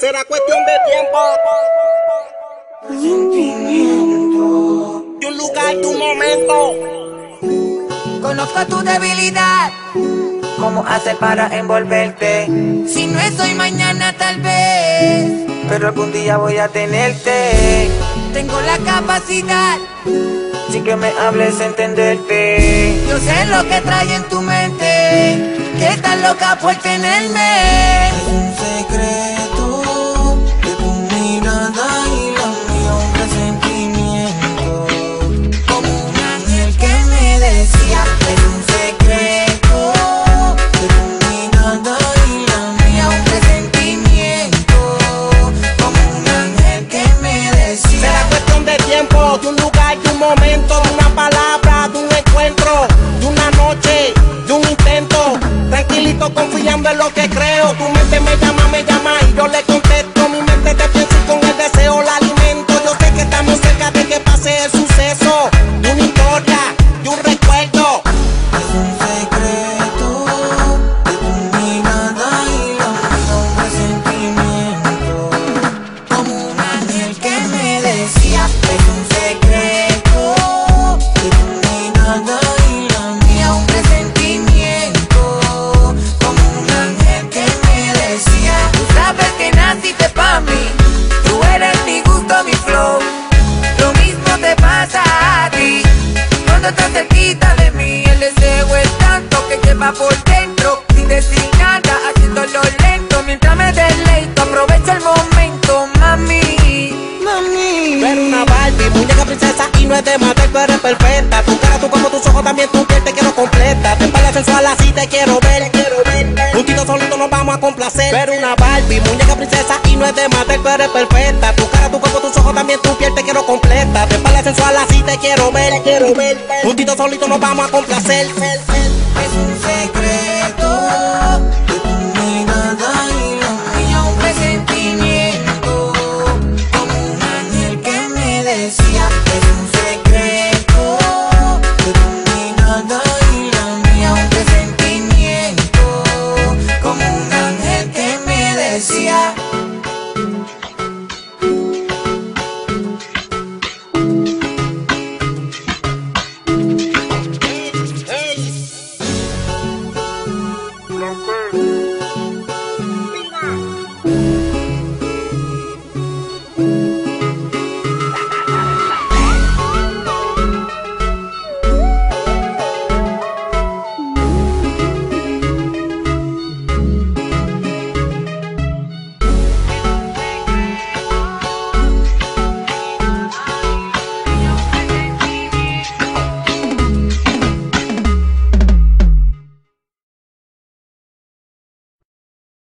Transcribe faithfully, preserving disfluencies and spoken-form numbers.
Será cuestión de tiempo. Sentimiento. De un lugar, de un momento. Conozco tu debilidad. ¿Cómo hacer para envolverte? Si no es hoy, mañana tal vez, pero algún día voy a tenerte. Tengo la capacidad, sin que me hables, entenderte. Yo sé lo que trae en tu mente, que estás loca por tenerme. Es un secreto de tu mirada y la mía, un presentimiento, como un ángel que me decía. Es un secreto de tu mirada y la mía, un presentimiento, como un ángel que me decía. Será cuestión de tiempo, de un lugar, de un momento, de una palabra, de un encuentro, de una noche, de un intento. Tranquilito, confiando en lo que creo. Tu mente me llama, me llama y yo le contesto. Mi mente te pienso y con el deseo la alimento. Yo sé que estamos cerca de que pase el suceso, de una historia, de un recuerdo. Es un secreto de tu mirada y la mía, un presentimiento, como un ángel que me decía. Es un secreto de tu mirada y la mía, un presentimiento, como un ángel que me decía. Tú sabes que naciste pa' mí, tú eres mi gusto, mi flow. Lo mismo te pasa a ti cuando estás cerquita de mí. El deseo es tanto que lleva por dentro, sin decir nada, haciéndolo lento. Mientras me deleito, aprovecho el momento, mami, mami. Tú eres una Barbie, muñeca princesa y no es de matar, tú eres perfecta. Tu cara, tu cuerpo, tus ojos, también tu piel, te quiero completa. Te espalda sensual, así te quiero ver, quiero ver. Juntito solito nos vamos a complacer. Tú eres una Barbie, muñeca princesa y no es de matar, tú eres perfecta. Tu cara, tu cuerpo, tus ojos, también tu piel, te quiero completa. Te espalda sensual, así te quiero ver, quiero ver. Juntito solito nos vamos a complacer. Es un secreto de tu mirada y la mía, un presentimiento, como un ángel que me decía. Es un secreto de tu mirada y la mía, un presentimiento, como un ángel que me decía.